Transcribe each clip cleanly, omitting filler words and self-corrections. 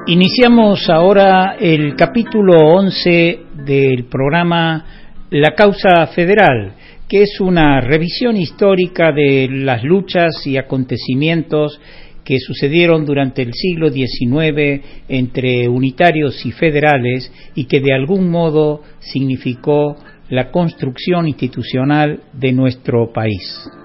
Iniciamos ahora el capítulo 11 del programa La Causa Federal, que es una revisión histórica de las luchas y acontecimientos que sucedieron durante el siglo XIX entre unitarios y federales y que de algún modo significó la construcción institucional de nuestro país.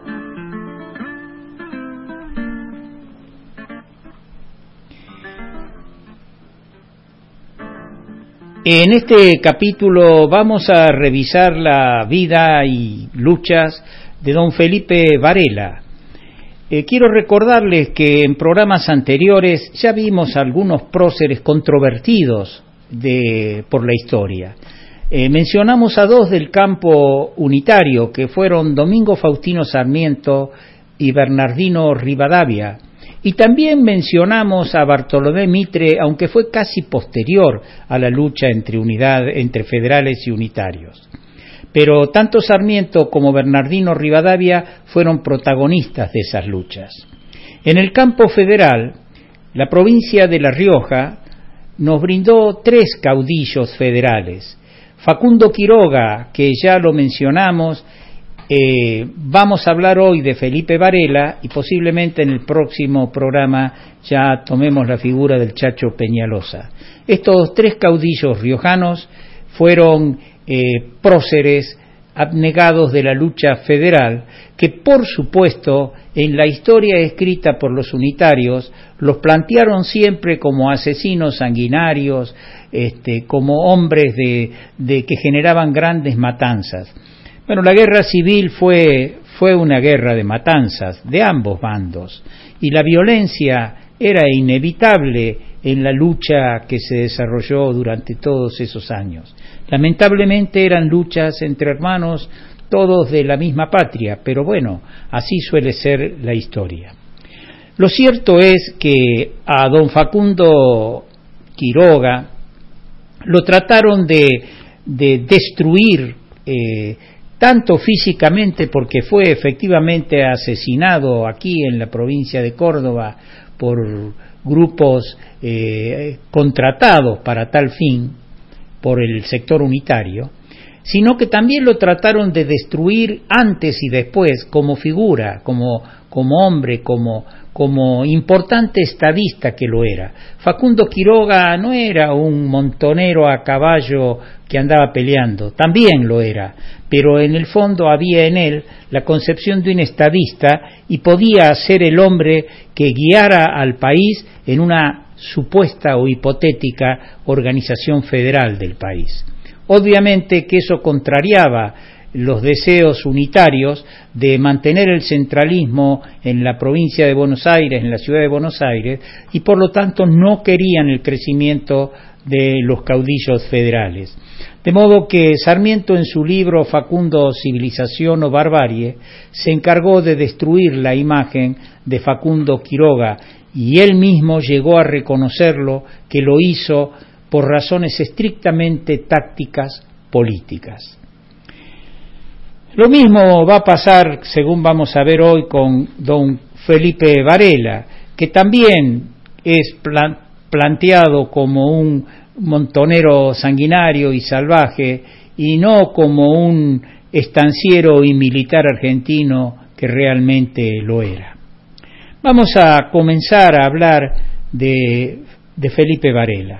En este capítulo vamos a revisar la vida y luchas de don Felipe Varela. Quiero recordarles que en programas anteriores ya vimos algunos próceres controvertidos por la historia. Mencionamos a dos del campo unitario, que fueron Domingo Faustino Sarmiento y Bernardino Rivadavia. Y también mencionamos a Bartolomé Mitre, aunque fue casi posterior a la lucha entre federales y unitarios. Pero tanto Sarmiento como Bernardino Rivadavia fueron protagonistas de esas luchas. En el campo federal, la provincia de La Rioja nos brindó tres caudillos federales. Facundo Quiroga, que ya lo mencionamos. Vamos a hablar hoy de Felipe Varela y posiblemente en el próximo programa ya tomemos la figura del Chacho Peñalosa. Estos tres caudillos riojanos fueron próceres abnegados de la lucha federal, que por supuesto en la historia escrita por los unitarios los plantearon siempre como asesinos sanguinarios, como hombres que generaban grandes matanzas. Bueno, la guerra civil fue una guerra de matanzas de ambos bandos y la violencia era inevitable en la lucha que se desarrolló durante todos esos años. Lamentablemente eran luchas entre hermanos, todos de la misma patria, pero bueno, así suele ser la historia. Lo cierto es que a don Facundo Quiroga lo trataron de destruir, tanto físicamente, porque fue efectivamente asesinado aquí en la provincia de Córdoba por grupos contratados para tal fin por el sector unitario, sino que también lo trataron de destruir antes y después como figura, como hombre, como importante estadista que lo era. Facundo Quiroga no era un montonero a caballo que andaba peleando, también lo era, pero en el fondo había en él la concepción de un estadista y podía ser el hombre que guiara al país en una supuesta o hipotética organización federal del país. Obviamente que eso contrariaba los deseos unitarios de mantener el centralismo en la provincia de Buenos Aires, en la ciudad de Buenos Aires, y por lo tanto no querían el crecimiento de los caudillos federales. De modo que Sarmiento, en su libro Facundo, Civilización o Barbarie, se encargó de destruir la imagen de Facundo Quiroga, y él mismo llegó a reconocerlo, que lo hizo por razones estrictamente tácticas políticas. Lo mismo va a pasar, según vamos a ver hoy, con don Felipe Varela, que también es planteado como un montonero sanguinario y salvaje, y no como un estanciero y militar argentino que realmente lo era. Vamos a comenzar a hablar de Felipe Varela.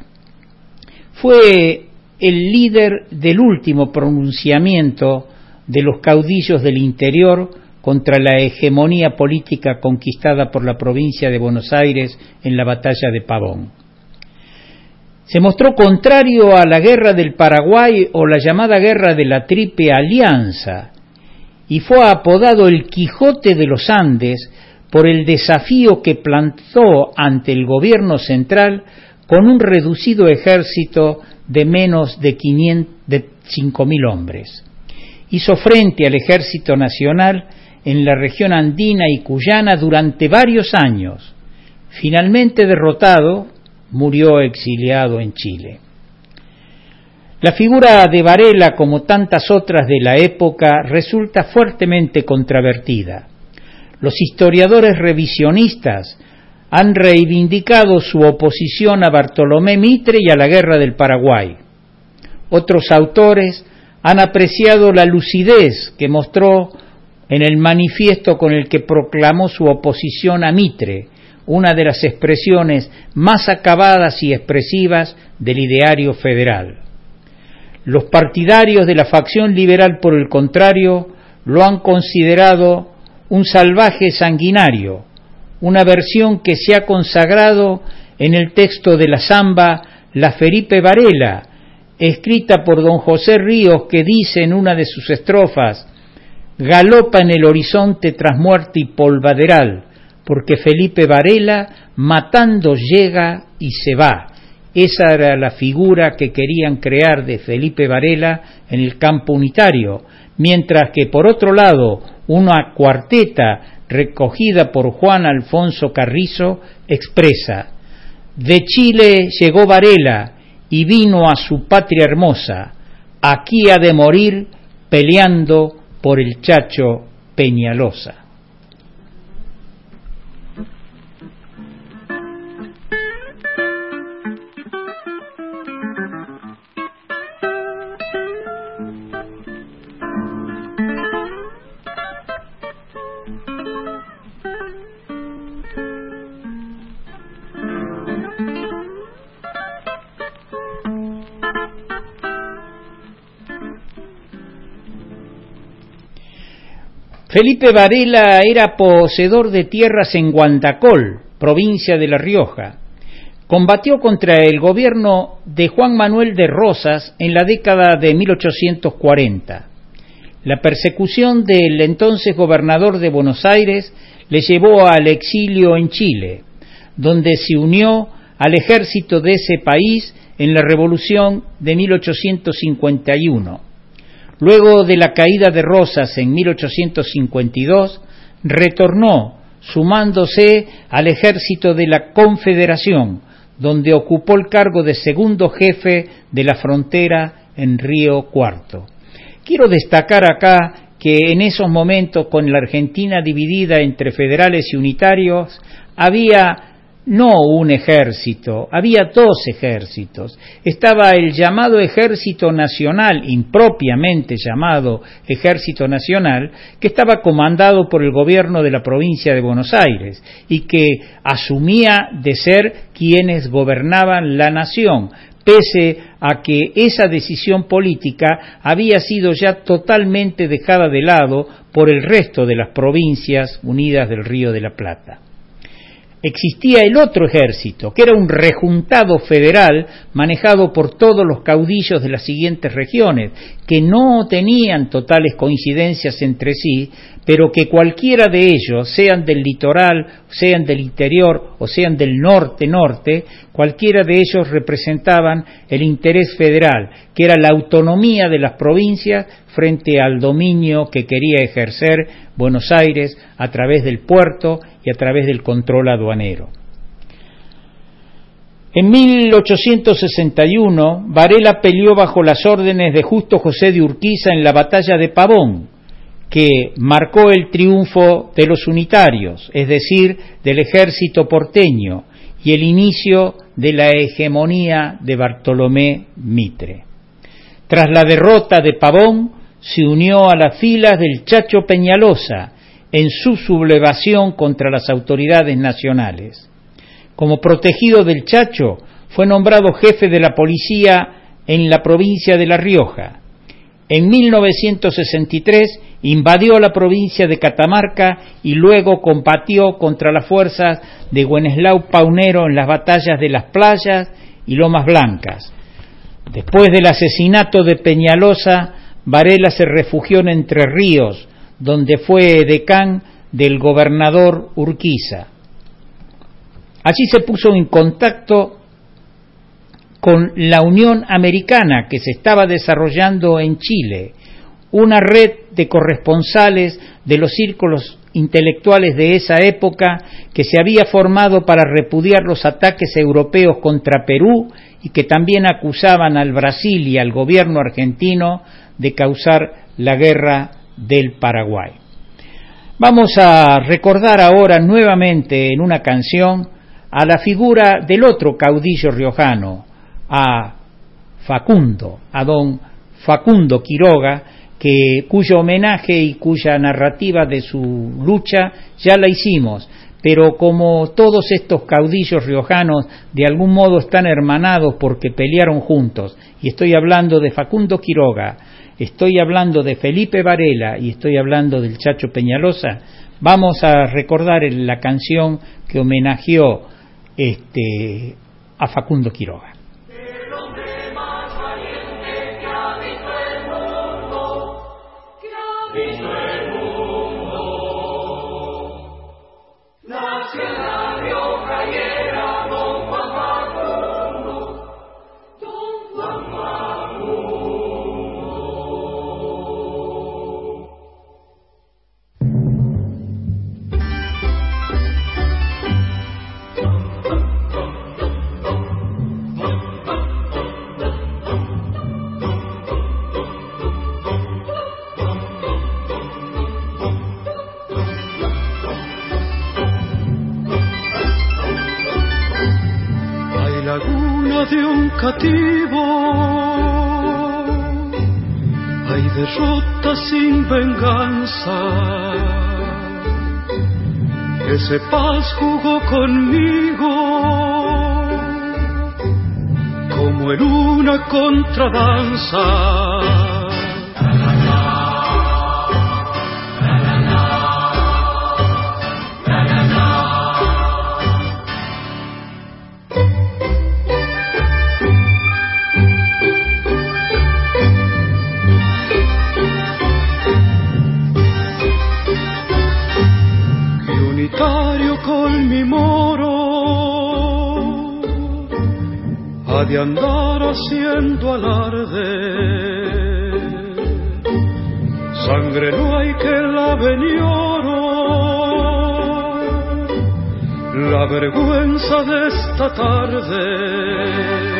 Fue el líder del último pronunciamiento de los caudillos del interior contra la hegemonía política conquistada por la provincia de Buenos Aires en la batalla de Pavón. Se mostró contrario a la guerra del Paraguay o la llamada guerra de la Triple Alianza y fue apodado el Quijote de los Andes por el desafío que plantó ante el gobierno central con un reducido ejército de menos de 5.000 hombres. Hizo frente al ejército nacional en la región andina y cuyana durante varios años. Finalmente derrotado, murió exiliado en Chile. La figura de Varela, como tantas otras de la época, resulta fuertemente controvertida. Los historiadores revisionistas han reivindicado su oposición a Bartolomé Mitre y a la Guerra del Paraguay. Otros autores han apreciado la lucidez que mostró en el manifiesto con el que proclamó su oposición a Mitre, una de las expresiones más acabadas y expresivas del ideario federal. Los partidarios de la facción liberal, por el contrario, lo han considerado un salvaje sanguinario, una versión que se ha consagrado en el texto de la samba La Felipe Varela, escrita por don José Ríos, que dice en una de sus estrofas: galopa en el horizonte tras muerte y polvaderal, porque Felipe Varela matando llega y se va. Esa era la figura que querían crear de Felipe Varela en el campo unitario, mientras que por otro lado una cuarteta recogida por Juan Alfonso Carrizo expresa: de Chile llegó Varela y vino a su patria hermosa, aquí ha de morir peleando por el Chacho Peñalosa. Felipe Varela era poseedor de tierras en Guantacol, provincia de La Rioja. Combatió contra el gobierno de Juan Manuel de Rosas en la década de 1840. La persecución del entonces gobernador de Buenos Aires le llevó al exilio en Chile, donde se unió al ejército de ese país en la Revolución de 1851. Luego de la caída de Rosas en 1852, retornó, sumándose al ejército de la Confederación, donde ocupó el cargo de segundo jefe de la frontera en Río Cuarto. Quiero destacar acá que en esos momentos, con la Argentina dividida entre federales y unitarios, había no un ejército, había dos ejércitos. Estaba el llamado Ejército Nacional, impropiamente llamado Ejército Nacional, que estaba comandado por el gobierno de la provincia de Buenos Aires y que asumía de ser quienes gobernaban la nación, pese a que esa decisión política había sido ya totalmente dejada de lado por el resto de las provincias unidas del Río de la Plata. Existía el otro ejército, que era un rejuntado federal manejado por todos los caudillos de las siguientes regiones, que no tenían totales coincidencias entre sí, pero que cualquiera de ellos, sean del litoral, sean del interior o sean del norte-norte, cualquiera de ellos representaban el interés federal, que era la autonomía de las provincias frente al dominio que quería ejercer Buenos Aires a través del puerto y a través del control aduanero. En 1861, Varela peleó bajo las órdenes de Justo José de Urquiza en la batalla de Pavón, que marcó el triunfo de los unitarios, es decir, del ejército porteño, y el inicio de la hegemonía de Bartolomé Mitre. Tras la derrota de Pavón, se unió a las filas del Chacho Peñalosa en su sublevación contra las autoridades nacionales. Como protegido del Chacho, fue nombrado jefe de la policía en la provincia de La Rioja. En 1963 invadió la provincia de Catamarca y luego combatió contra las fuerzas de Güeneslau Paunero en las batallas de Las Playas y Lomas Blancas. Después del asesinato de Peñalosa, Varela se refugió en Entre Ríos, donde fue decán del gobernador Urquiza. Allí se puso en contacto con la Unión Americana que se estaba desarrollando en Chile, una red de corresponsales de los círculos intelectuales de esa época que se había formado para repudiar los ataques europeos contra Perú y que también acusaban al Brasil y al gobierno argentino de causar la guerra del Paraguay. Vamos a recordar ahora nuevamente en una canción a la figura del otro caudillo riojano, a Facundo, a don Facundo Quiroga, cuyo homenaje y cuya narrativa de su lucha ya la hicimos, pero como todos estos caudillos riojanos de algún modo están hermanados porque pelearon juntos, y estoy hablando de Facundo Quiroga, estoy hablando de Felipe Varela y estoy hablando del Chacho Peñalosa, vamos a recordar la canción que homenajeó a Facundo Quiroga. De un cativo hay derrota sin venganza. Ese paz jugó conmigo como en una contradanza. Con mi moro ha de andar haciendo alarde, sangre no hay que lave ni oro, la vergüenza de esta tarde.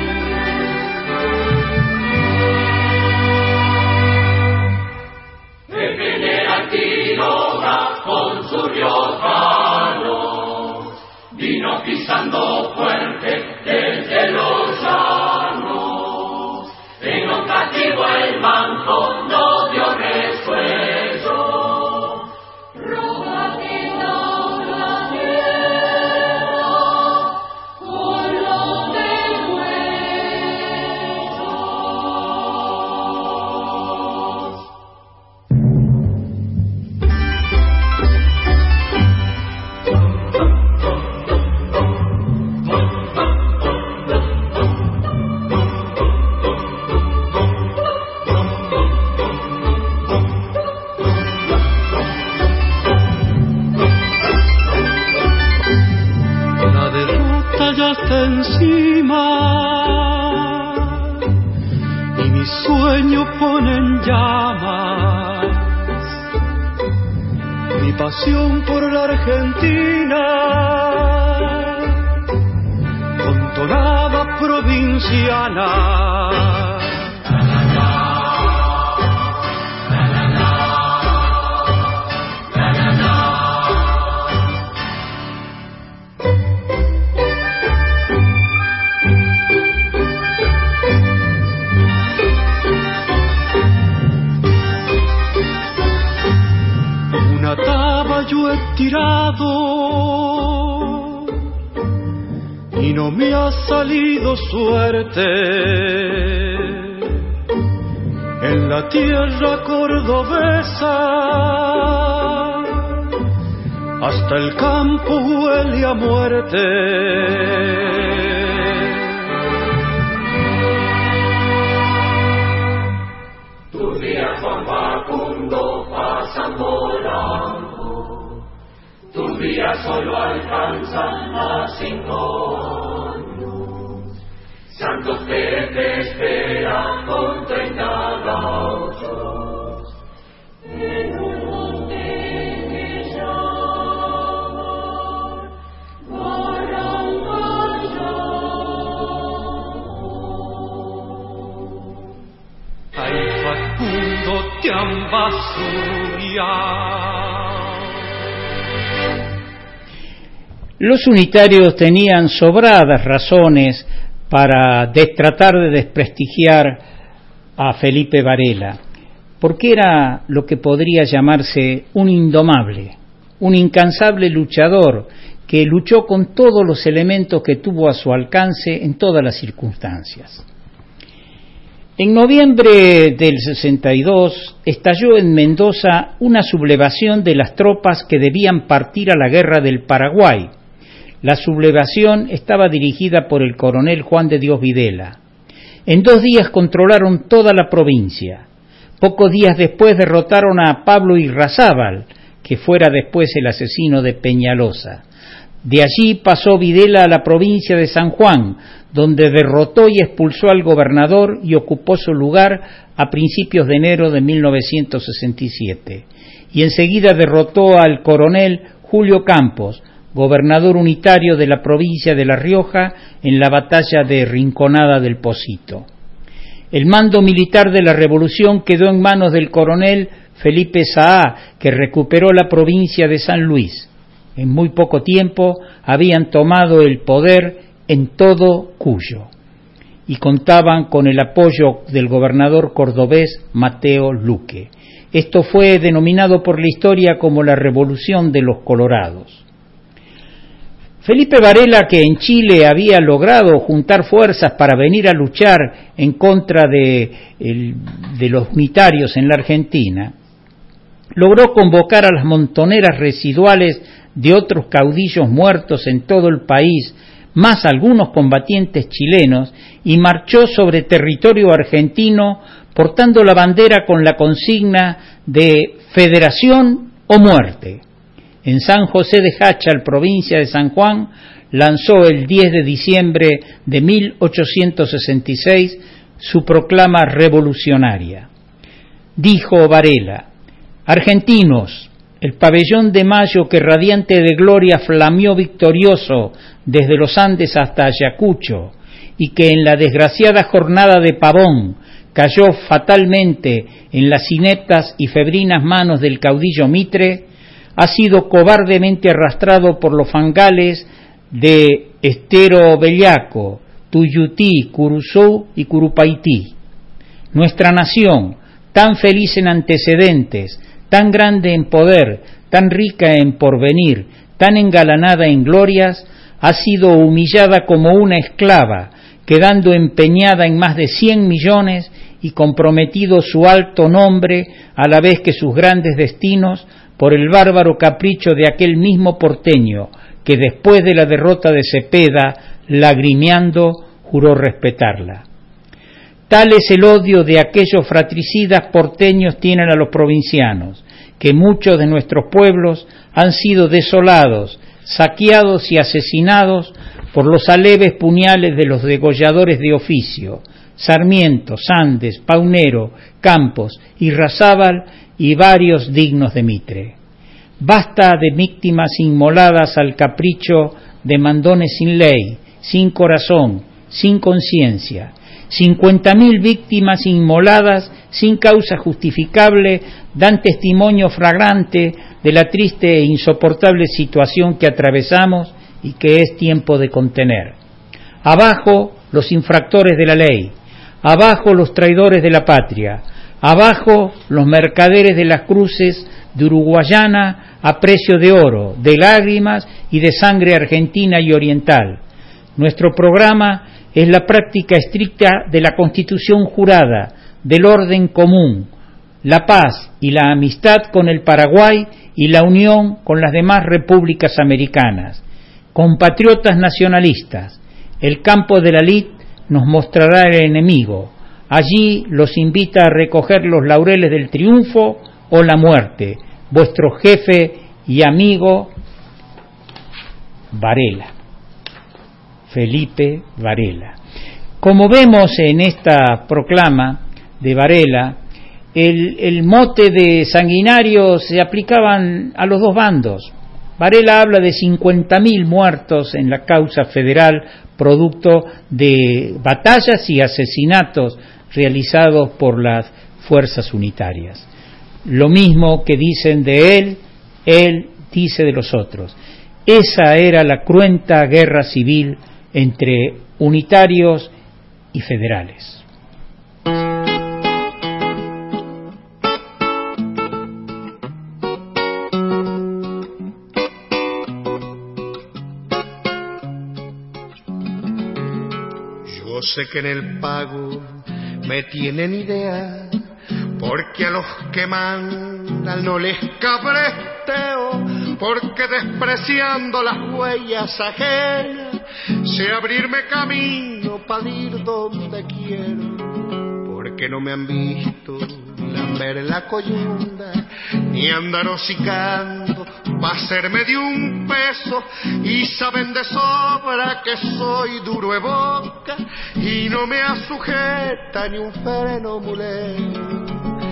Con su riojano vino pisando fuerte desde los llanos, en un cativo el manco no dio resuello, rogatino la tierra con lo del encima y mi sueño pone en llamas mi pasión por la Argentina con tonada provinciana. Yo he tirado y no me ha salido suerte en la tierra cordobesa, hasta el campo huele a muerte. Tus días, Juan Facundo, pasan volando. Tus días solo alcanzan a 5 años. Santos que te esperan con 30 gauchos en un monte que llaman Barangaya. Ay, Facundo, te han basuriado. Los unitarios tenían sobradas razones para tratar de desprestigiar a Felipe Varela, porque era lo que podría llamarse un indomable, un incansable luchador que luchó con todos los elementos que tuvo a su alcance en todas las circunstancias. En noviembre del 62 estalló en Mendoza una sublevación de las tropas que debían partir a la guerra del Paraguay. La sublevación estaba dirigida por el coronel Juan de Dios Videla. En 2 días controlaron toda la provincia. Pocos días después derrotaron a Pablo Irrazábal, que fuera después el asesino de Peñalosa. De allí pasó Videla a la provincia de San Juan, donde derrotó y expulsó al gobernador y ocupó su lugar a principios de enero de 1967. Y enseguida derrotó al coronel Julio Campos, gobernador unitario de la provincia de La Rioja, en la batalla de Rinconada del Pocito. El mando militar de la revolución quedó en manos del coronel Felipe Saá, que recuperó la provincia de San Luis. En muy poco tiempo habían tomado el poder en todo Cuyo y contaban con el apoyo del gobernador cordobés Mateo Luque. Esto fue denominado por la historia como la Revolución de los Colorados. Felipe Varela, que en Chile había logrado juntar fuerzas para venir a luchar en contra de los unitarios en la Argentina, logró convocar a las montoneras residuales de otros caudillos muertos en todo el país, más algunos combatientes chilenos, y marchó sobre territorio argentino portando la bandera con la consigna de Federación o Muerte. En San José de Jáchal, provincia de San Juan, lanzó el 10 de diciembre de 1866 su proclama revolucionaria. Dijo Varela: argentinos, el pabellón de Mayo que radiante de gloria flameó victorioso desde los Andes hasta Ayacucho, y que en la desgraciada jornada de Pavón cayó fatalmente en las ineptas y febrinas manos del caudillo Mitre, ha sido cobardemente arrastrado por los fangales de Estero Bellaco, Tuyutí, Curuzú y Curupaití. Nuestra nación, tan feliz en antecedentes, tan grande en poder, tan rica en porvenir, tan engalanada en glorias, ha sido humillada como una esclava, quedando empeñada en más de 100 millones y comprometido su alto nombre a la vez que sus grandes destinos por el bárbaro capricho de aquel mismo porteño que después de la derrota de Cepeda, lagrimeando, juró respetarla. Tal es el odio de aquellos fratricidas porteños tienen a los provincianos, que muchos de nuestros pueblos han sido desolados, saqueados y asesinados por los aleves puñales de los degolladores de oficio, Sarmiento, Sandes, Paunero, Campos, Irrazábal y varios dignos de Mitre. Basta de víctimas inmoladas al capricho de mandones sin ley, sin corazón, sin conciencia. 50.000 víctimas inmoladas sin causa justificable dan testimonio flagrante de la triste e insoportable situación que atravesamos y que es tiempo de contener. Abajo los infractores de la ley, abajo los traidores de la patria, abajo los mercaderes de las cruces de Uruguayana a precio de oro, de lágrimas y de sangre argentina y oriental. Nuestro programa es la práctica estricta de la Constitución jurada, del orden común, la paz y la amistad con el Paraguay y la unión con las demás repúblicas americanas. Compatriotas nacionalistas, el campo de la lid nos mostrará el enemigo. Allí los invita a recoger los laureles del triunfo o la muerte. Vuestro jefe y amigo Varela. Felipe Varela. Como vemos en esta proclama de Varela, el mote de sanguinario se aplicaban a los dos bandos. Varela habla de 50.000 muertos en la causa federal, producto de batallas y asesinatos realizados por las fuerzas unitarias. Lo mismo que dicen de él dice de los otros. Esa era la cruenta guerra civil entre unitarios y federales. Yo sé que en el pago me tienen idea, porque a los que mandan no les cabresteo, porque despreciando las huellas ajenas sé abrirme camino para ir donde quiero, porque no me han visto lamber la coyunda ni andar hocicando pa' hacerme de un peso, y saben de sobra que soy duro de boca y no me asujeta ni un freno mulero.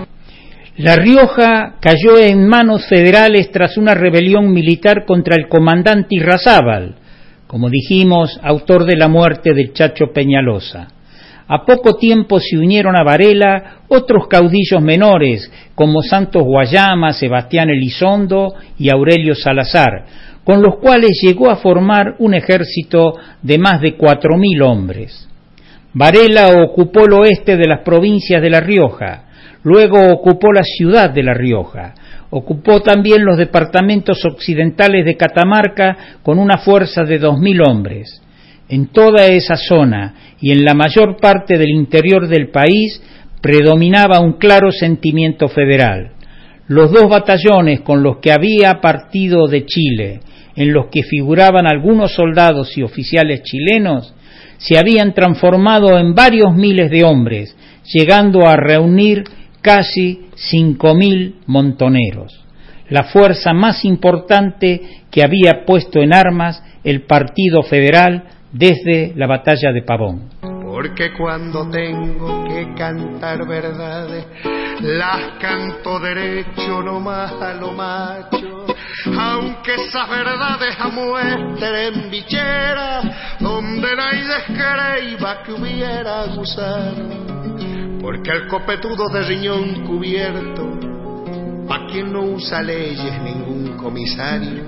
La Rioja cayó en manos federales tras una rebelión militar contra el comandante Irrazábal, como dijimos, autor de la muerte del Chacho Peñalosa. A poco tiempo se unieron a Varela otros caudillos menores, como Santos Guayama, Sebastián Elizondo y Aurelio Salazar, con los cuales llegó a formar un ejército de más de 4.000 hombres. Varela ocupó el oeste de las provincias de La Rioja, luego ocupó la ciudad de La Rioja, ocupó también los departamentos occidentales de Catamarca con una fuerza de 2.000 hombres. En toda esa zona y en la mayor parte del interior del país predominaba un claro sentimiento federal. Los 2 batallones con los que había partido de Chile, en los que figuraban algunos soldados y oficiales chilenos, se habían transformado en varios miles de hombres, llegando a reunir casi 5.000 montoneros, la fuerza más importante que había puesto en armas el Partido Federal desde la batalla de Pavón. Porque cuando tengo que cantar verdades, las canto derecho nomás a lo macho, aunque esas verdades amuestren bichera, donde nadie creiba que hubiera gusano. Porque al copetudo de riñón cubierto, pa' quien no usa leyes ningún comisario,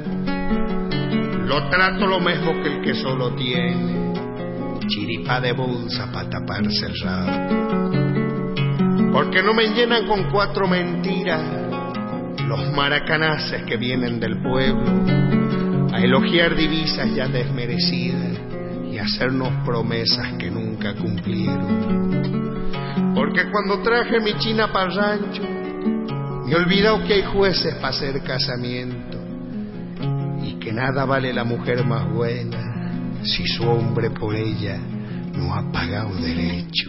lo trato lo mismo que el que solo tiene chiripa de bolsa pa' taparse el rabo. Porque no me llenan con 4 mentiras los maracanaces que vienen del pueblo a elogiar divisas ya desmerecidas y hacernos promesas que nunca cumplieron. Porque cuando traje mi china para el rancho, me he olvidado que hay jueces para hacer casamiento y que nada vale la mujer más buena si su hombre por ella no ha pagado derecho.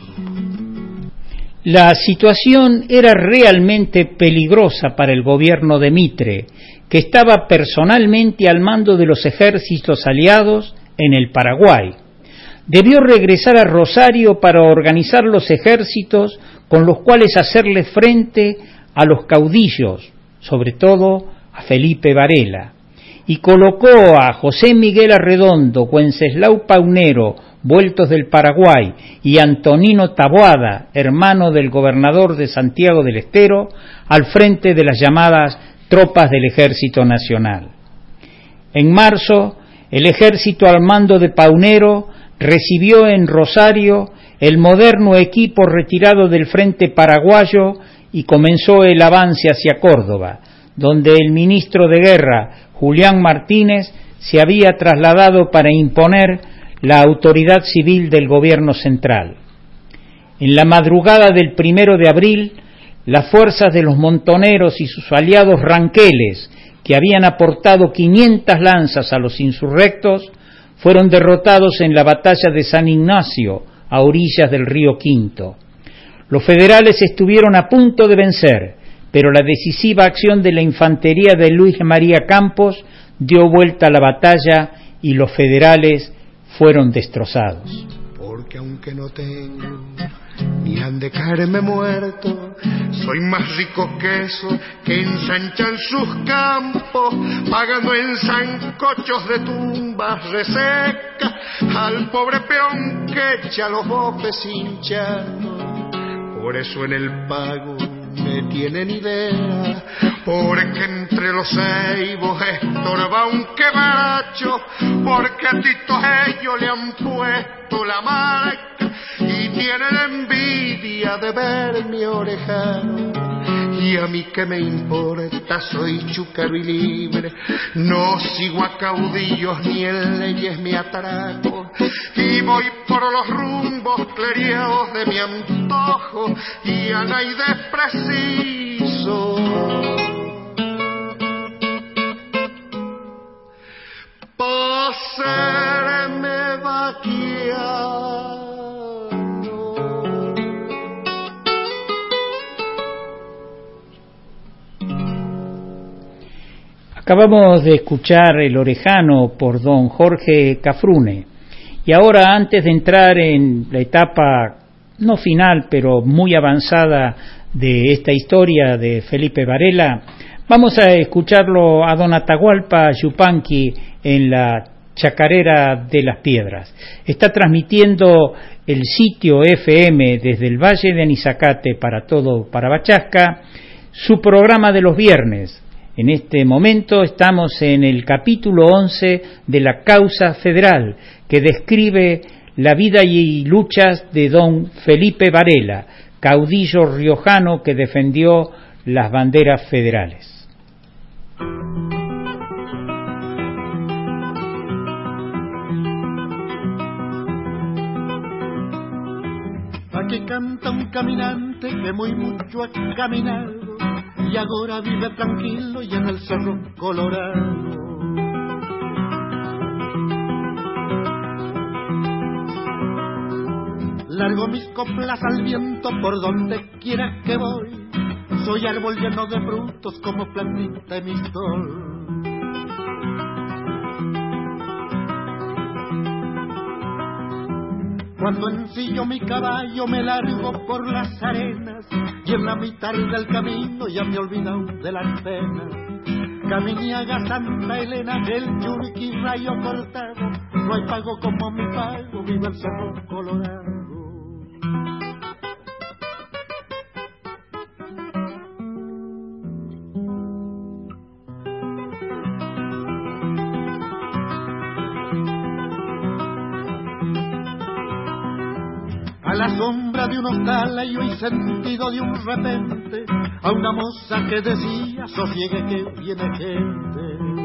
La situación era realmente peligrosa para el gobierno de Mitre, que estaba personalmente al mando de los ejércitos aliados en el Paraguay. Debió regresar a Rosario para organizar los ejércitos con los cuales hacerle frente a los caudillos, sobre todo a Felipe Varela, y colocó a José Miguel Arredondo, Wenceslao Paunero, vueltos del Paraguay, y Antonino Taboada, hermano del gobernador de Santiago del Estero, al frente de las llamadas tropas del Ejército Nacional. En marzo, el ejército al mando de Paunero recibió en Rosario el moderno equipo retirado del frente paraguayo y comenzó el avance hacia Córdoba, donde el ministro de Guerra, Julián Martínez, se había trasladado para imponer la autoridad civil del gobierno central. En la madrugada del 1 de abril, las fuerzas de los montoneros y sus aliados ranqueles, que habían aportado 500 lanzas a los insurrectos, fueron derrotados en la batalla de San Ignacio, a orillas del río Quinto. Los federales estuvieron a punto de vencer, pero la decisiva acción de la infantería de Luis María Campos dio vuelta a la batalla y los federales fueron destrozados. Porque aunque no tengo ni han de caerme muerto, soy más rico que eso que ensanchan sus campos, pagando en sancochos de tumbas resecas al pobre peón que echa los bofes hinchando. Por eso en el pago me tienen idea, porque entre los ceibos estorba un quebracho, porque a Tito ellos le han puesto la marca y tienen envidia de ver mi orejano. Y a mí que me importa, soy chúcaro y libre, no sigo a caudillos ni en leyes me atraco, y voy por los rumbos cleriados de mi antojo, y a nadie preciso pa' serme vaquear. Acabamos de escuchar El Orejano por don Jorge Cafrune. Y ahora, antes de entrar en la etapa, no final, pero muy avanzada de esta historia de Felipe Varela, vamos a escucharlo a don Atahualpa Yupanqui en la Chacarera de las Piedras. Está transmitiendo el sitio FM desde el Valle de Anizacate para todo Parabachasca, su programa de los viernes. En este momento estamos en el capítulo 11 de la Causa Federal, que describe la vida y luchas de don Felipe Varela, caudillo riojano que defendió las banderas federales. Aquí canta un caminante que muy mucho ha caminado y ahora vive tranquilo y en el Cerro Colorado. Largo mis coplas al viento por donde quiera que voy, soy árbol lleno de frutos como plantita en mi sol. Cuando ensillo mi caballo me largo por las arenas y en la mitad del camino ya me he olvidado de las penas. Caminiaga, Santa Elena, del Churiquí, Rayo Cortado, no hay pago como mi pago, viva el Cerro Colorado. A la sombra de un hostal yo he sentido de un repente a una moza que decía: sosiegue que viene gente.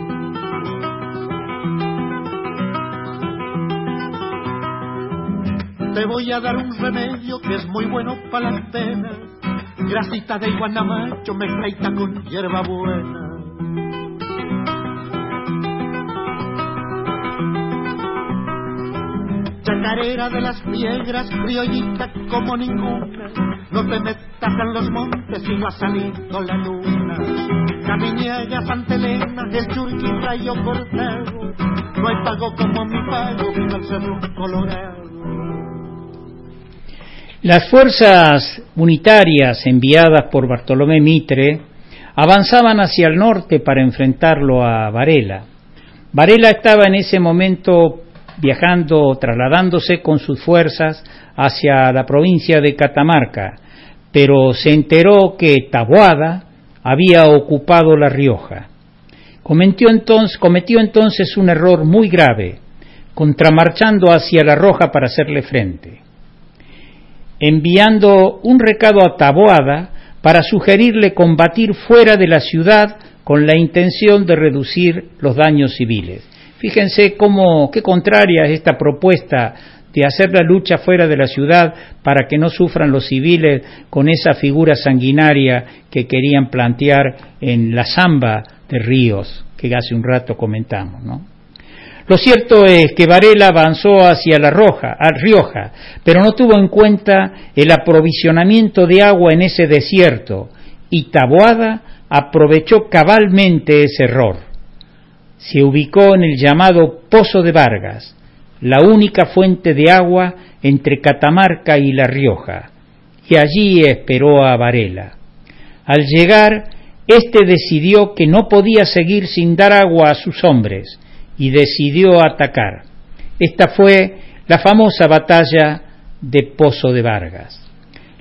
Te voy a dar un remedio que es muy bueno para las penas, grasita de guanamacho mezcladita con hierba buena. Chacarera de las Piedras, criollita como ninguna, no te metas en los montes y no ha salido la luna. Caminiaga, Santa Elena, el Churiquí, Rayo Cortado, no hay pago como mi pago, viva el Cerro Colorado. Las fuerzas unitarias enviadas por Bartolomé Mitre avanzaban hacia el norte para enfrentarlo a Varela. Varela estaba en ese momento viajando, trasladándose con sus fuerzas hacia la provincia de Catamarca, pero se enteró que Taboada había ocupado La Rioja. Cometió entonces un error muy grave, contramarchando hacia La Rioja para hacerle frente, enviando un recado a Taboada para sugerirle combatir fuera de la ciudad con la intención de reducir los daños civiles. Fíjense qué contraria es esta propuesta de hacer la lucha fuera de la ciudad para que no sufran los civiles con esa figura sanguinaria que querían plantear en la Zamba de Ríos, que hace un rato comentamos, ¿no? Lo cierto es que Varela avanzó hacia La Rioja, pero no tuvo en cuenta el aprovisionamiento de agua en ese desierto, y Taboada aprovechó cabalmente ese error. Se ubicó en el llamado Pozo de Vargas, la única fuente de agua entre Catamarca y La Rioja, y allí esperó a Varela. Al llegar, éste decidió que no podía seguir sin dar agua a sus hombres, y decidió atacar. Esta fue la famosa batalla de Pozo de Vargas.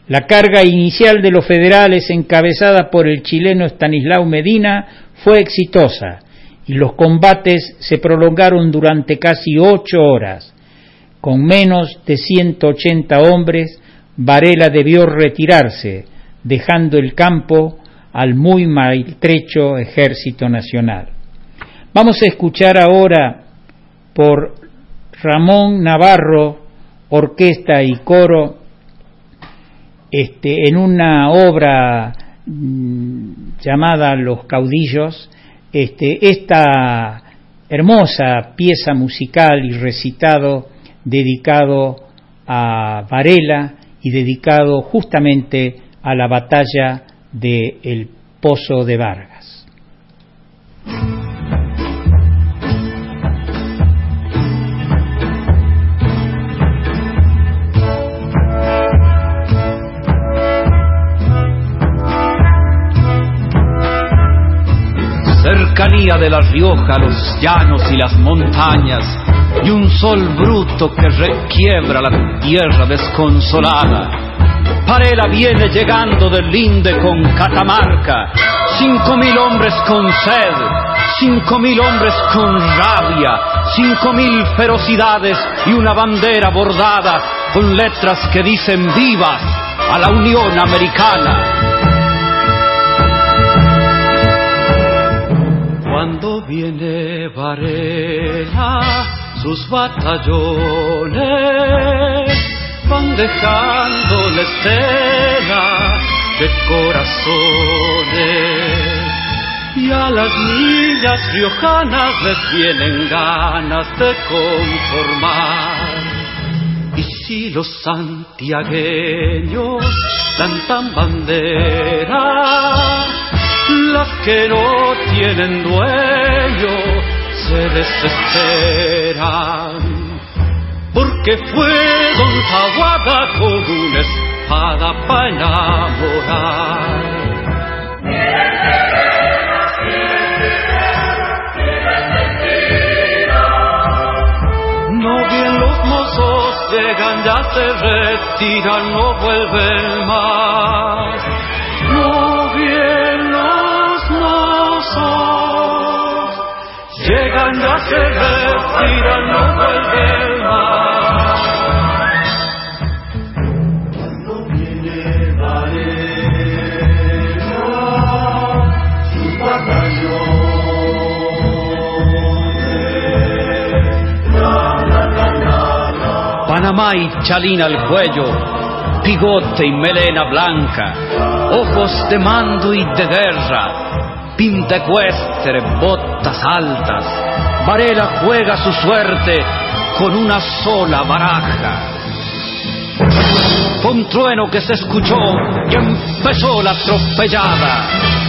La carga inicial de los federales, encabezada por el chileno Estanislao Medina, fue exitosa y los combates se prolongaron durante casi 8 horas. Con menos de 180 hombres, Varela debió retirarse, dejando el campo al muy maltrecho Ejército Nacional. Vamos a escuchar ahora por Ramón Navarro, orquesta y coro, en una obra llamada Los Caudillos, esta hermosa pieza musical y recitado dedicado a Varela y dedicado justamente a la batalla de El Pozo de Vargas. Cercanía de La Rioja, los llanos y las montañas, y un sol bruto que requiebra la tierra desconsolada. Varela viene llegando del Linde con Catamarca, 5.000 hombres con sed, 5.000 hombres con rabia, 5.000 ferocidades y una bandera bordada con letras que dicen vivas a la Unión Americana. Cuando viene Varela, sus batallones van dejando la estela de corazones, y a las millas riojanas les vienen ganas de conformar. Y si los santiagueños plantan bandera, las que no tienen dueño se desesperan, porque fue don Tahuada con una espada para enamorar. No bien los mozos llegan, ya se retiran, no vuelven más. No bien los mozos llegan, ya se retiran, no vuelven más. Cuando viene Varela, sus batallones, Panamá y chalina al cuello, bigote y melena blanca, ojos de mando y de guerra, pinta ecuestre, botas altas. Varela juega su suerte con una sola baraja. Fue un trueno que se escuchó y empezó la atropellada.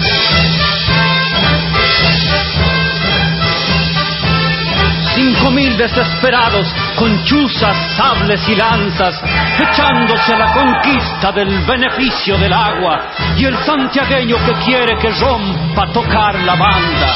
$5,000 desesperados con chuzas, sables y lanzas, echándose a la conquista del beneficio del agua, y el santiagueño que quiere que rompa tocar la banda.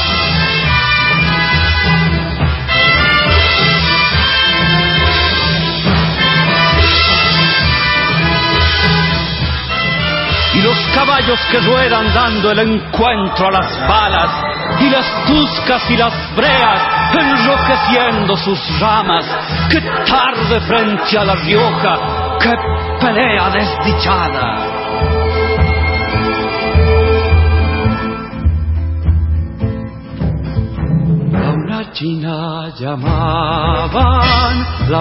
Y los caballos que ruedan dando el encuentro a las balas, y las tuscas y las breas enrojeciendo sus ramas. ¡Qué tarde frente a La Rioja! ¡Qué pelea desdichada! A una china llamaban la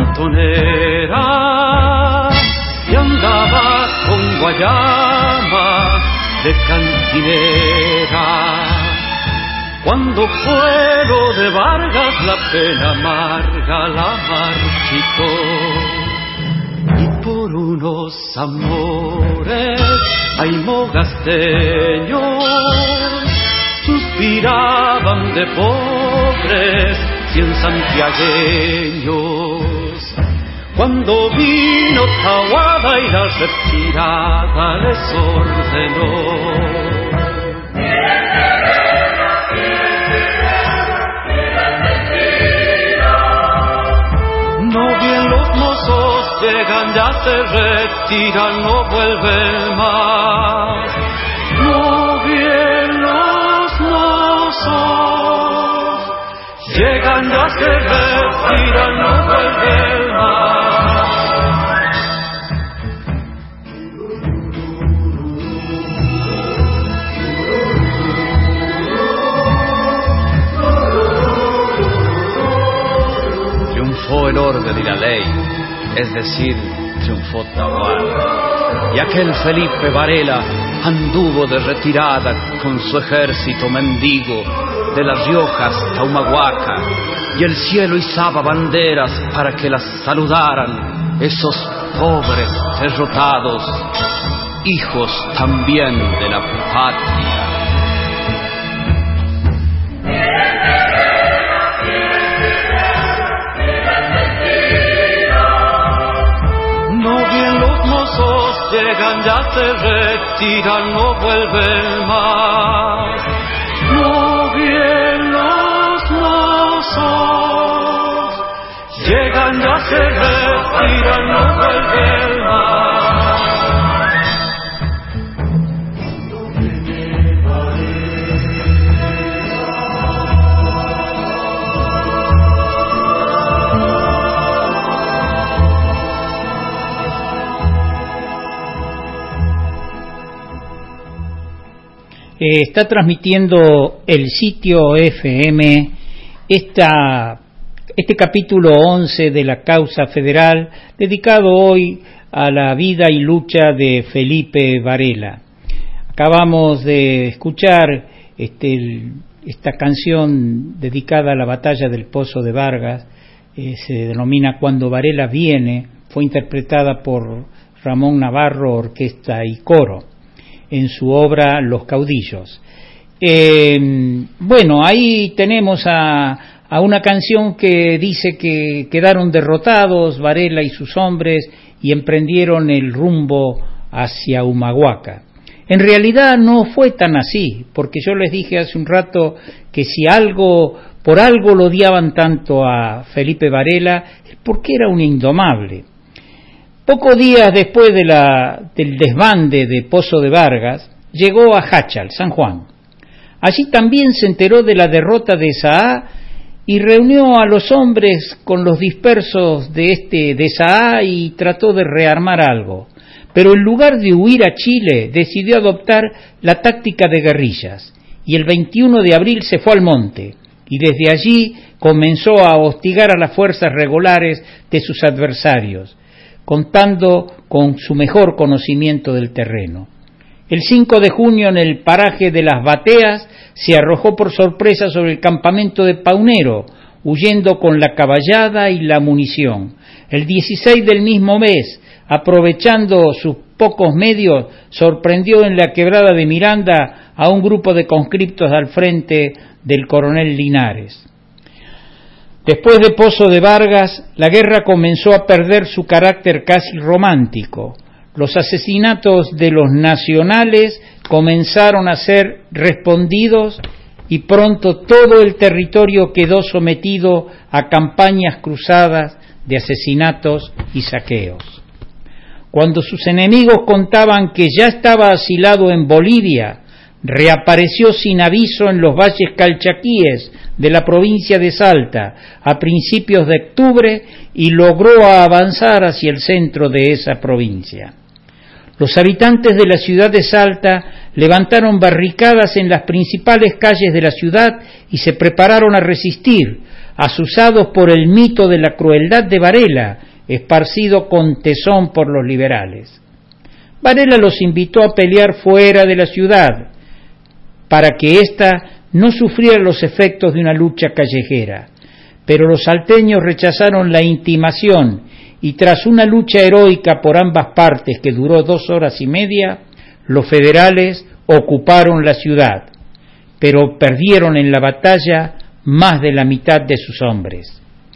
montonera, y andaba con guayama de cantinera. Cuando fue lo de Vargas, la pena amarga la marchitó, y por unos amores aimogasteños suspiraban de pobres 100 santiagueños. Cuando vino Tahuada y la retirada les ordenó. No bien los mozos llegan, ya se retiran, no vuelven más. No bien los mozos llegan, ya se retiran, no vuelven más. Triunfó el orden y la ley, es decir, triunfó Tahual. Y aquel Felipe Varela anduvo de retirada con su ejército mendigo de las Riojas hasta Humahuaca, y el cielo izaba banderas para que las saludaran esos pobres derrotados, hijos también de la patria. Llegan, ya se retiran, no vuelven más. No bien los mozos llegan, ya se retiran, no vuelven más. Está transmitiendo el sitio FM este capítulo 11 de la causa federal, dedicado hoy a la vida y lucha de Felipe Varela. Acabamos de escuchar esta canción dedicada a la batalla del Pozo de Vargas, se denomina Cuando Varela viene, fue interpretada por Ramón Navarro, orquesta y coro, en su obra Los Caudillos. Bueno, ahí tenemos a una canción que dice que quedaron derrotados Varela y sus hombres y emprendieron el rumbo hacia Humahuaca. En realidad no fue tan así, porque yo les dije hace un rato que si por algo lo odiaban tanto a Felipe Varela, es porque era un indomable. Pocos días después del desbande de Pozo de Vargas, llegó a Jáchal, San Juan. Allí también se enteró de la derrota de Saá y reunió a los hombres con los dispersos de Saá y trató de rearmar algo. Pero en lugar de huir a Chile, decidió adoptar la táctica de guerrillas y el 21 de abril se fue al monte y desde allí comenzó a hostigar a las fuerzas regulares de sus adversarios, contando con su mejor conocimiento del terreno. El 5 de junio, en el paraje de Las Bateas, se arrojó por sorpresa sobre el campamento de Paunero, huyendo con la caballada y la munición. El 16 del mismo mes, aprovechando sus pocos medios, sorprendió en la quebrada de Miranda a un grupo de conscriptos al frente del coronel Linares. Después de Pozo de Vargas, la guerra comenzó a perder su carácter casi romántico. Los asesinatos de los nacionales comenzaron a ser respondidos y pronto todo el territorio quedó sometido a campañas cruzadas de asesinatos y saqueos. Cuando sus enemigos contaban que ya estaba asilado en Bolivia, reapareció sin aviso en los valles calchaquíes de la provincia de Salta a principios de octubre y logró avanzar hacia el centro de esa provincia. Los habitantes de la ciudad de Salta levantaron barricadas en las principales calles de la ciudad y se prepararon a resistir, asusados por el mito de la crueldad de Varela, esparcido con tesón por los liberales. Varela los invitó a pelear fuera de la ciudad, para que ésta no sufriera los efectos de una lucha callejera. Pero los salteños rechazaron la intimación y tras una lucha heroica por ambas partes que duró 2 horas y media, los federales ocuparon la ciudad, pero perdieron en la batalla más de la mitad de sus hombres.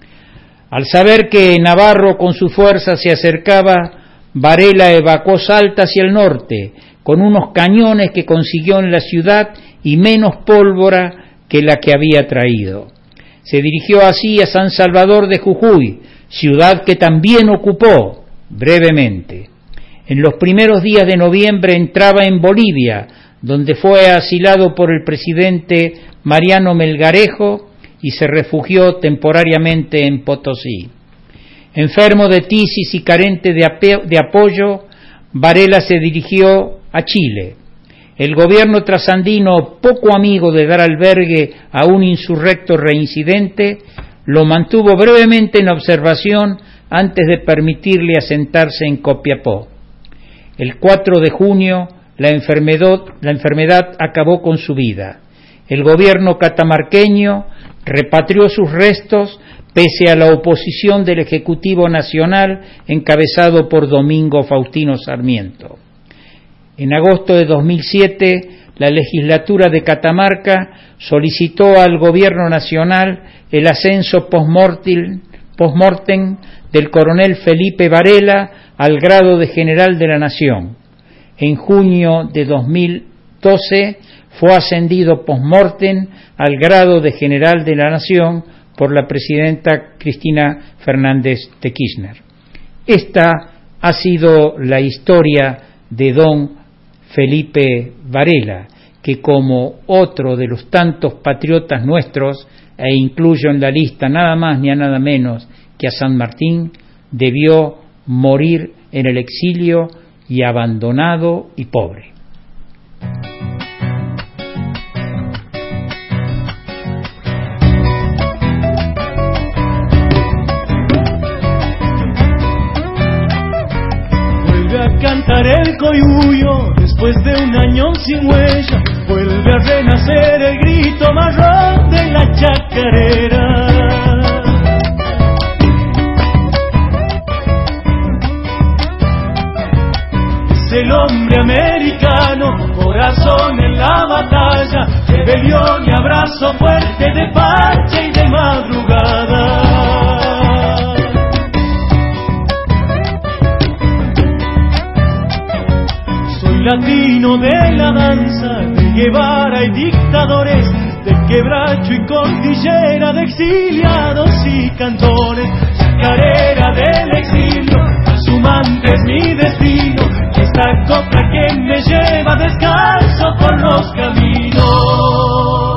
Al saber que Navarro con su fuerza se acercaba, Varela evacuó Salta hacia el norte, con unos cañones que consiguió en la ciudad y menos pólvora que la que había traído. Se dirigió así a San Salvador de Jujuy, ciudad que también ocupó, brevemente. En los primeros días de noviembre entraba en Bolivia, donde fue asilado por el presidente Mariano Melgarejo y se refugió temporariamente en Potosí. Enfermo de tisis y carente de apoyo, Varela se dirigió a Chile. El gobierno trasandino, poco amigo de dar albergue a un insurrecto reincidente, lo mantuvo brevemente en observación antes de permitirle asentarse en Copiapó. El 4 de junio, la enfermedad acabó con su vida. El gobierno catamarqueño repatrió sus restos pese a la oposición del Ejecutivo Nacional encabezado por Domingo Faustino Sarmiento. En agosto de 2007, la legislatura de Catamarca solicitó al gobierno nacional el ascenso post-mortem del coronel Felipe Varela al grado de general de la Nación. En junio de 2012 fue ascendido post-mortem al grado de general de la Nación por la presidenta Cristina Fernández de Kirchner. Esta ha sido la historia de don Felipe Varela, que como otro de los tantos patriotas nuestros, e incluyo en la lista nada más ni a nada menos que a San Martín, debió morir en el exilio y abandonado y pobre. Cantar el coyuyo después de un año sin huella, vuelve a renacer el grito marrón de la chacarera. Es el hombre americano, corazón en la batalla, rebelión y abrazo fuerte de parche y de madrugada. Latino de la danza, de Guevara y dictadores, de quebracho y cordillera, de exiliados y cantores, chacarera del exilio, trashumante es mi destino, esta copla que me lleva descalzo por los caminos.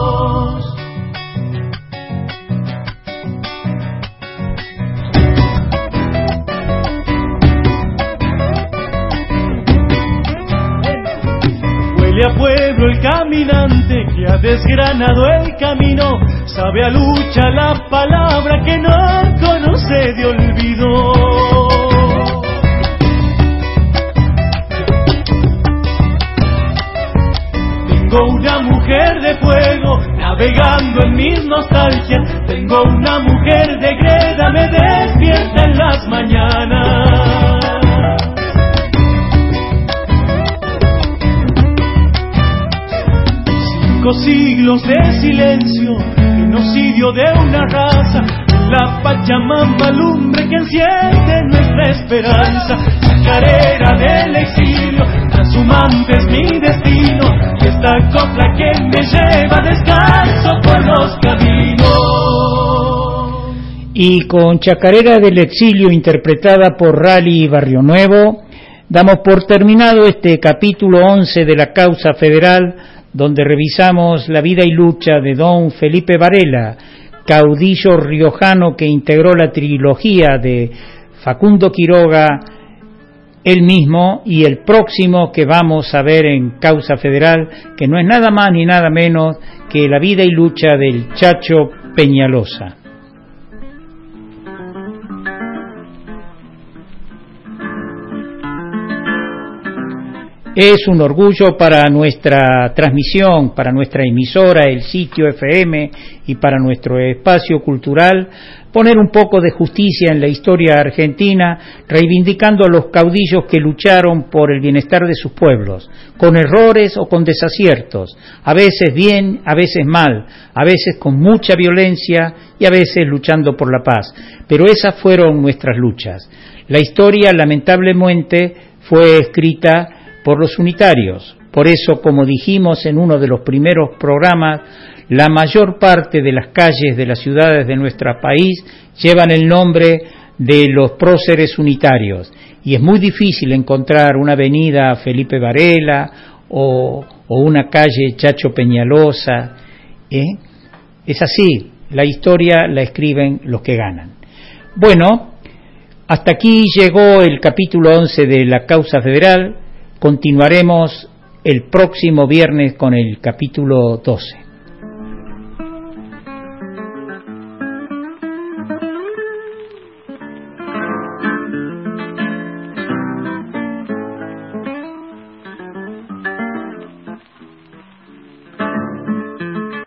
A pueblo el caminante que ha desgranado el camino, sabe a lucha la palabra que no conoce de olvido. Tengo una mujer de fuego navegando en mis nostalgias, tengo una mujer de greda, me despierta en las mañanas. 5 siglos de silencio, genocidio de una raza, la Pachamama lumbre que enciende nuestra esperanza, chacarera del exilio, trashumante es mi destino, y esta copla que me lleva descalzo por los caminos. Y con Chacarera del Exilio, interpretada por Rally Barrio Nuevo, damos por terminado este capítulo 11 de la Causa Federal, donde revisamos la vida y lucha de don Felipe Varela, caudillo riojano que integró la trilogía de Facundo Quiroga, él mismo, y el próximo que vamos a ver en Causa Federal, que no es nada más ni nada menos que la vida y lucha del Chacho Peñalosa. Es un orgullo para nuestra transmisión, para nuestra emisora, el sitio FM, y para nuestro espacio cultural, poner un poco de justicia en la historia argentina, reivindicando a los caudillos que lucharon por el bienestar de sus pueblos, con errores o con desaciertos, a veces bien, a veces mal, a veces con mucha violencia y a veces luchando por la paz. Pero esas fueron nuestras luchas. La historia, lamentablemente, fue escrita por los unitarios. Por eso, como dijimos en uno de los primeros programas, la mayor parte de las calles de las ciudades de nuestro país llevan el nombre de los próceres unitarios, y es muy difícil encontrar una avenida Felipe Varela o una calle Chacho Peñalosa. Es así, la historia la escriben los que ganan. Bueno, hasta aquí llegó el capítulo 11 de la Causa Federal. Continuaremos el próximo viernes con el capítulo 12.